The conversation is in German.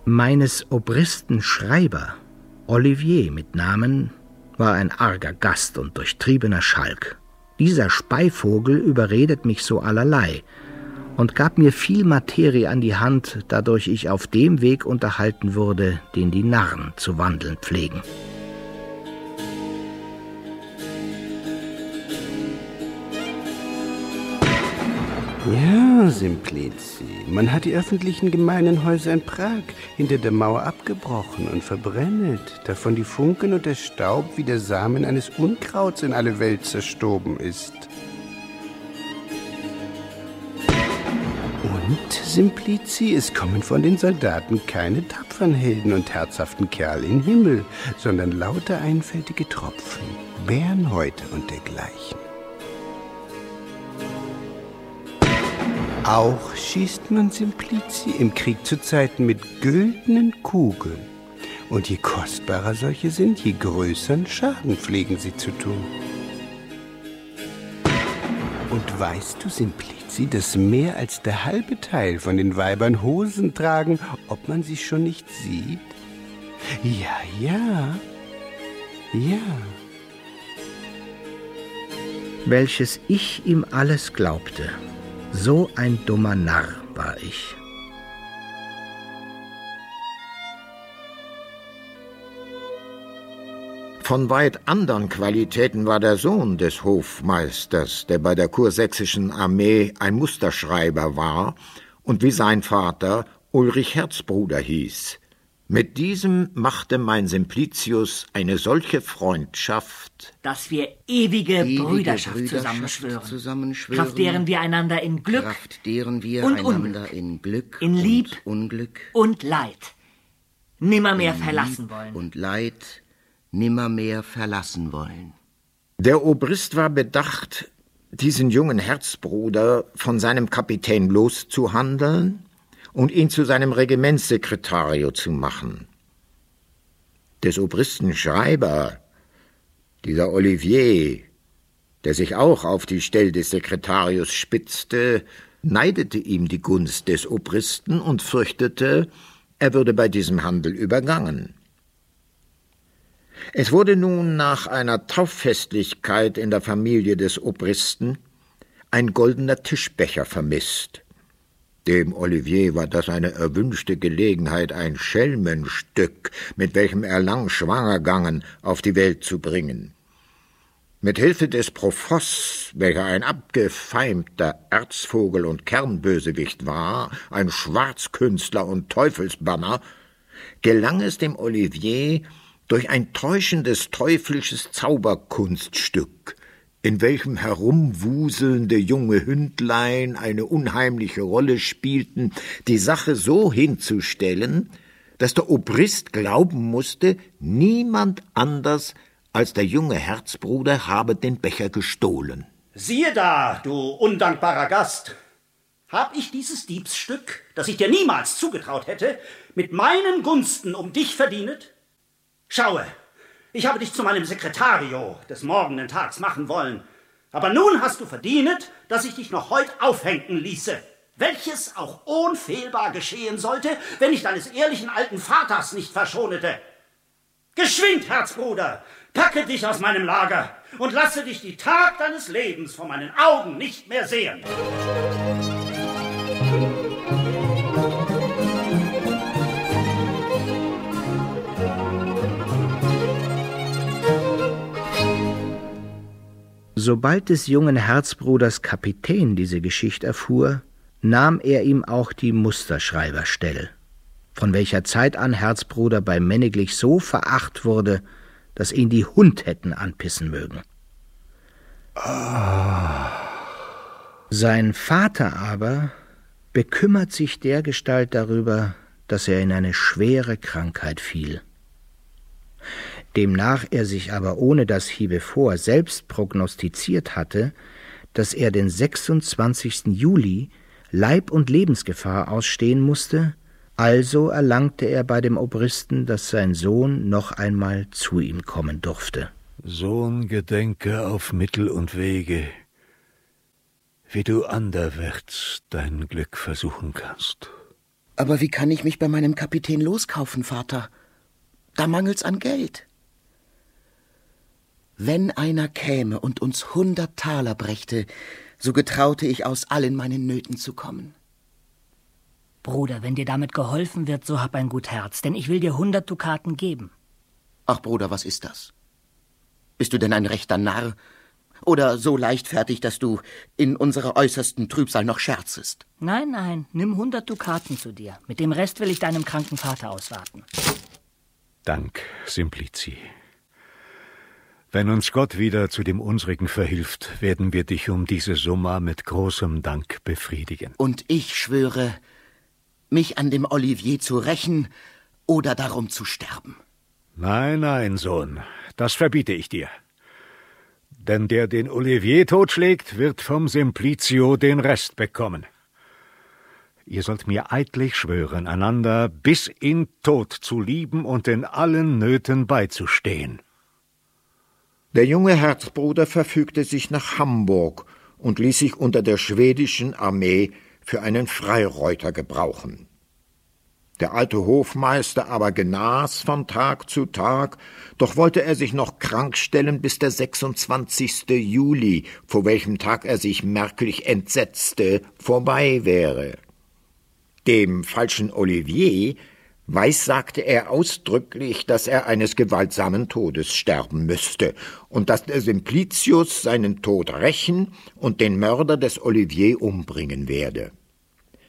Meines Obristen Schreiber, Olivier mit Namen, war ein arger Gast und durchtriebener Schalk. Dieser Speivogel überredet mich so allerlei und gab mir viel Materie an die Hand, dadurch ich auf dem Weg unterhalten wurde, den die Narren zu wandeln pflegen. Ja, Simplici, man hat die öffentlichen gemeinen Häuser in Prag hinter der Mauer abgebrochen und verbrennet, davon die Funken und der Staub wie der Samen eines Unkrauts in alle Welt zerstoben ist. Und, Simplici, es kommen von den Soldaten keine tapferen Helden und herzhaften Kerl in den Himmel, sondern lauter einfältige Tropfen, Bärenhäute und dergleichen. Auch schießt man, Simplici, im Krieg zu Zeiten mit güldenen Kugeln. Und je kostbarer solche sind, je größeren Schaden pflegen sie zu tun. Und weißt du, Simplici, dass mehr als der halbe Teil von den Weibern Hosen tragen, ob man sie schon nicht sieht? Ja. Welches ich ihm alles glaubte. So ein dummer Narr war ich. Von weit anderen Qualitäten war der Sohn des Hofmeisters, der bei der kursächsischen Armee ein Musterschreiber war und wie sein Vater Ulrich Herzbruder hieß. Mit diesem machte mein Simplicius eine solche Freundschaft, dass wir ewige Brüderschaft zusammenschwören, Kraft deren wir einander in Glück und Unglück, in Lieb und Unglück und Leid nimmermehr verlassen wollen. Und Leid nimmermehr verlassen wollen. Der Obrist war bedacht, diesen jungen Herzbruder von seinem Kapitän loszuhandeln und ihn zu seinem Regimentssekretario zu machen. Des Obristen Schreiber, dieser Olivier, der sich auch auf die Stelle des Sekretarius spitzte, neidete ihm die Gunst des Obristen und fürchtete, er würde bei diesem Handel übergangen. Es wurde nun nach einer Tauffestlichkeit in der Familie des Obristen ein goldener Tischbecher vermisst. Dem Olivier war das eine erwünschte Gelegenheit, ein Schelmenstück, mit welchem er lang schwanger gangen, auf die Welt zu bringen. Mit Hilfe des Profoss, welcher ein abgefeimter Erzvogel und Kernbösewicht war, ein Schwarzkünstler und Teufelsbanner, gelang es dem Olivier, durch ein täuschendes teuflisches Zauberkunststück, in welchem herumwuselnde junge Hündlein eine unheimliche Rolle spielten, die Sache so hinzustellen, dass der Obrist glauben musste, niemand anders als der junge Herzbruder habe den Becher gestohlen. Siehe da, du undankbarer Gast! Hab ich dieses Diebsstück, das ich dir niemals zugetraut hätte, mit meinen Gunsten um dich verdienet? Schaue, ich habe dich zu meinem Sekretario des morgenden Tags machen wollen, aber nun hast du verdienet, dass ich dich noch heut aufhängen ließe, welches auch unfehlbar geschehen sollte, wenn ich deines ehrlichen alten Vaters nicht verschonete. Geschwind, Herzbruder, packe dich aus meinem Lager und lasse dich die Tag deines Lebens vor meinen Augen nicht mehr sehen. Sobald des jungen Herzbruders Kapitän diese Geschichte erfuhr, nahm er ihm auch die Musterschreiberstelle, von welcher Zeit an Herzbruder bei Männiglich so veracht wurde, dass ihn die Hund hätten anpissen mögen. Sein Vater aber bekümmert sich dergestalt darüber, dass er in eine schwere Krankheit fiel. Demnach er sich aber ohne das hiebevor selbst prognostiziert hatte, dass er den 26. Juli Leib- und Lebensgefahr ausstehen musste, also erlangte er bei dem Obristen, dass sein Sohn noch einmal zu ihm kommen durfte. Sohn, gedenke auf Mittel und Wege, wie du anderwärts dein Glück versuchen kannst. Aber wie kann ich mich bei meinem Kapitän loskaufen, Vater? Da mangelt's an Geld. Wenn einer käme und uns 100 Taler brächte, so getraute ich aus allen meinen Nöten zu kommen. Bruder, wenn dir damit geholfen wird, so hab ein gut Herz, denn ich will dir 100 Dukaten geben. Ach, Bruder, was ist das? Bist du denn ein rechter Narr? Oder so leichtfertig, dass du in unserer äußersten Trübsal noch scherzest? Nein, nein, nimm 100 Dukaten zu dir. Mit dem Rest will ich deinem kranken Vater auswarten. Dank, Simplici. Wenn uns Gott wieder zu dem unsrigen verhilft, werden wir dich um diese Summa mit großem Dank befriedigen. Und ich schwöre, mich an dem Olivier zu rächen oder darum zu sterben. Nein, nein, Sohn, das verbiete ich dir. Denn der den Olivier totschlägt, wird vom Simplicio den Rest bekommen. Ihr sollt mir eidlich schwören, einander bis in Tod zu lieben und in allen Nöten beizustehen. Der junge Herzbruder verfügte sich nach Hamburg und ließ sich unter der schwedischen Armee für einen Freireuter gebrauchen. Der alte Hofmeister aber genas von Tag zu Tag, doch wollte er sich noch krank stellen, bis der 26. Juli, vor welchem Tag er sich merklich entsetzte, vorbei wäre. Dem falschen Olivier weissagte er ausdrücklich, dass er eines gewaltsamen Todes sterben müsste und dass der Simplicius seinen Tod rächen und den Mörder des Olivier umbringen werde.